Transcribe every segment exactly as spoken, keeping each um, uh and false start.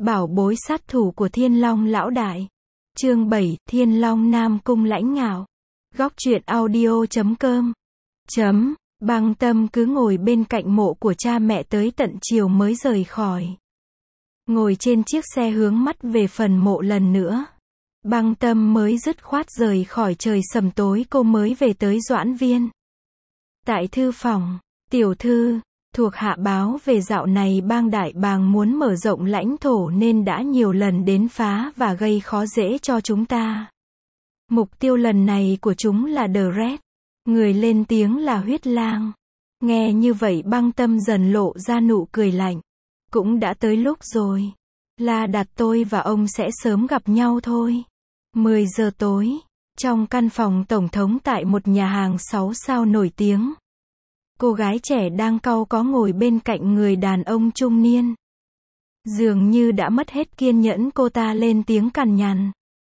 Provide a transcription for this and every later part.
Bảo bối sát thủ của Thiên Long lão đại. Chương bảy, Thiên Long Nam Cung lãnh ngạo. Góc truyện audio chấm com. Chấm, Băng Tâm cứ ngồi bên cạnh mộ của cha mẹ tới tận chiều mới rời khỏi. Ngồi trên chiếc xe hướng mắt về phần mộ lần nữa. Băng Tâm mới dứt khoát rời khỏi trời sầm tối cô mới về tới Doãn Viên. Tại thư phòng, tiểu thư, thuộc hạ báo về dạo này bang đại bàng muốn mở rộng lãnh thổ nên đã nhiều lần đến phá và gây khó dễ cho chúng ta. Mục tiêu lần này của chúng là The Red. Người lên tiếng là Huyết Lang. Nghe như vậy Băng Tâm dần lộ ra nụ cười lạnh. Cũng đã tới lúc rồi. La Đạt tôi và ông sẽ sớm gặp nhau thôi. mười giờ tối, trong căn phòng tổng thống tại một nhà hàng sáu sao nổi tiếng. Cô gái trẻ đang cau có ngồi bên cạnh người đàn ông trung niên. Dường như đã mất hết kiên nhẫn cô ta lên tiếng cằn nhằn.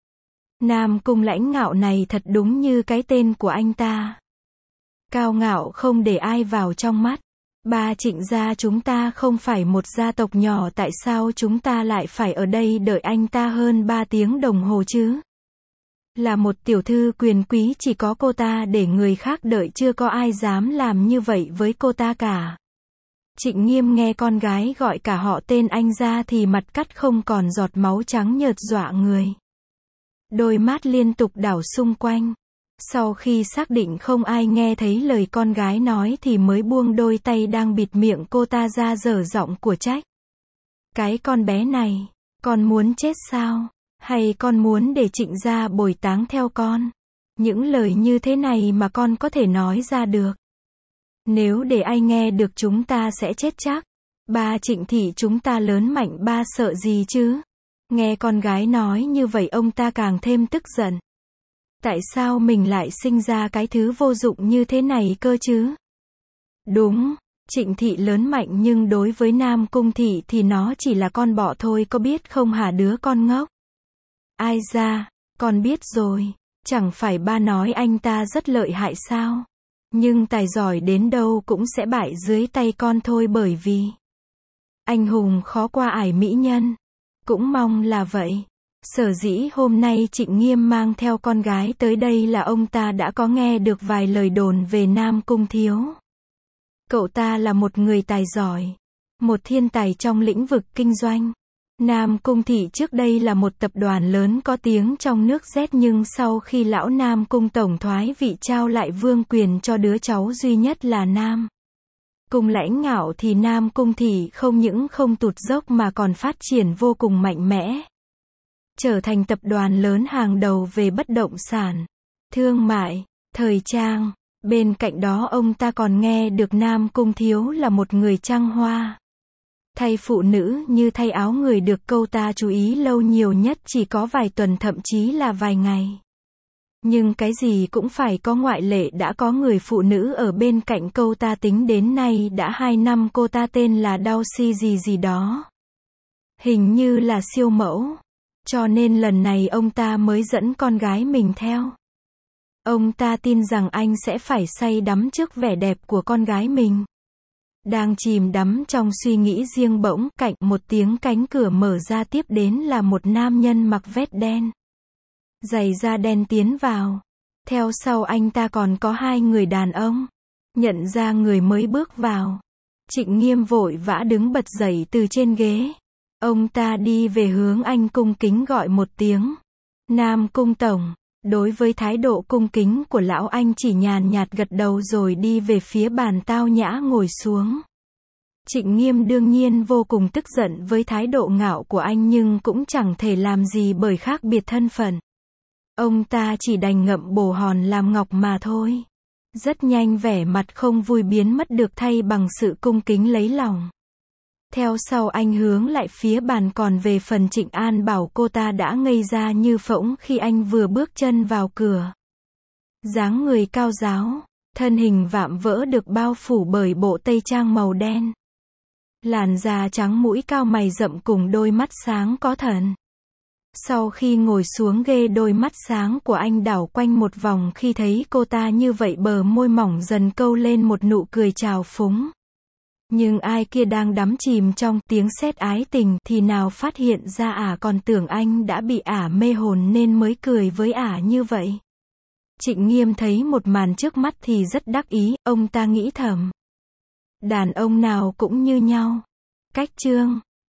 Nam Cung lãnh ngạo này thật đúng như cái tên của anh ta. Cao ngạo không để ai vào trong mắt. Ba Trịnh gia chúng ta không phải một gia tộc nhỏ, tại sao chúng ta lại phải ở đây đợi anh ta hơn ba tiếng đồng hồ chứ? Là một tiểu thư quyền quý chỉ có cô ta để người khác đợi, chưa có ai dám làm như vậy với cô ta cả. Trịnh Nghiêm nghe con gái gọi cả họ tên anh ra thì mặt cắt không còn giọt máu, trắng nhợt dọa người. Đôi mắt liên tục đảo xung quanh. Sau khi xác định không ai nghe thấy lời con gái nói thì mới buông đôi tay đang bịt miệng cô ta ra, dở giọng của trách. Cái con bé này, con muốn chết sao? Hay con muốn để Trịnh gia bồi táng theo con? Những lời như thế này mà con có thể nói ra được. Nếu để ai nghe được chúng ta sẽ chết chắc. Ba Trịnh thị chúng ta lớn mạnh, ba sợ gì chứ? Nghe con gái nói như vậy ông ta càng thêm tức giận. Tại sao mình lại sinh ra cái thứ vô dụng như thế này cơ chứ? Đúng, Trịnh thị lớn mạnh nhưng đối với Nam Cung thị thì nó chỉ là con bọ thôi, có biết không hả đứa con ngốc? Ai ra, con biết rồi, chẳng phải ba nói anh ta rất lợi hại sao? Nhưng tài giỏi đến đâu cũng sẽ bại dưới tay con thôi, bởi vì anh hùng khó qua ải mỹ nhân. Cũng mong là vậy. Sở dĩ hôm nay Trịnh Nghiêm mang theo con gái tới đây là ông ta đã có nghe được vài lời đồn về Nam Cung thiếu. Cậu ta là một người tài giỏi, một thiên tài trong lĩnh vực kinh doanh. Nam Cung thị trước đây là một tập đoàn lớn có tiếng trong nước Z, nhưng sau khi lão Nam Cung tổng thoái vị trao lại vương quyền cho đứa cháu duy nhất là Nam Cung lãnh ngạo thì Nam Cung thị không những không tụt dốc mà còn phát triển vô cùng mạnh mẽ. Trở thành tập đoàn lớn hàng đầu về bất động sản, thương mại, thời trang. Bên cạnh đó ông ta còn nghe được Nam Cung thiếu là một người trăng hoa. Thay phụ nữ như thay áo người, được câu ta chú ý lâu nhiều nhất chỉ có vài tuần, thậm chí là vài ngày. Nhưng cái gì cũng phải có ngoại lệ, đã có người phụ nữ ở bên cạnh câu ta tính đến nay đã hai năm, cô ta tên là Đạo gì gì đó. Hình như là siêu mẫu. Cho nên lần này ông ta mới dẫn con gái mình theo. Ông ta tin rằng anh sẽ phải say đắm trước vẻ đẹp của con gái mình. Đang chìm đắm trong suy nghĩ riêng, bỗng cạnh một tiếng cánh cửa mở ra, tiếp đến là một nam nhân mặc vest đen, giày da đen tiến vào. Theo sau anh ta còn có hai người đàn ông. Nhận ra người mới bước vào, Trịnh Nghiêm vội vã đứng bật dậy từ trên ghế. Ông ta đi về hướng anh, cung kính gọi một tiếng Nam Cung tổng. Đối với thái độ cung kính của lão, anh chỉ nhàn nhạt gật đầu rồi đi về phía bàn tao nhã ngồi xuống. Trịnh Nghiêm đương nhiên vô cùng tức giận với thái độ ngạo của anh, nhưng cũng chẳng thể làm gì bởi khác biệt thân phận. Ông ta chỉ đành ngậm bồ hòn làm ngọc mà thôi. Rất nhanh vẻ mặt không vui biến mất được thay bằng sự cung kính lấy lòng. Theo sau anh hướng lại phía bàn, còn về phần Trịnh An Bảo, cô ta đã ngây ra như phỗng khi anh vừa bước chân vào cửa. Dáng người cao ráo, thân hình vạm vỡ được bao phủ bởi bộ tây trang màu đen. Làn da trắng, mũi cao, mày rậm cùng đôi mắt sáng có thần. Sau khi ngồi xuống ghê, đôi mắt sáng của anh đảo quanh một vòng khi thấy cô ta như vậy, bờ môi mỏng dần câu lên một nụ cười trào phúng. Nhưng ai kia đang đắm chìm trong tiếng sét ái tình thì nào phát hiện ra ả còn tưởng anh đã bị ả mê hồn nên mới cười với ả như vậy. Trịnh Nghiêm thấy một màn trước mắt thì rất đắc ý, ông ta nghĩ thầm. Đàn ông nào cũng như nhau. Cách chương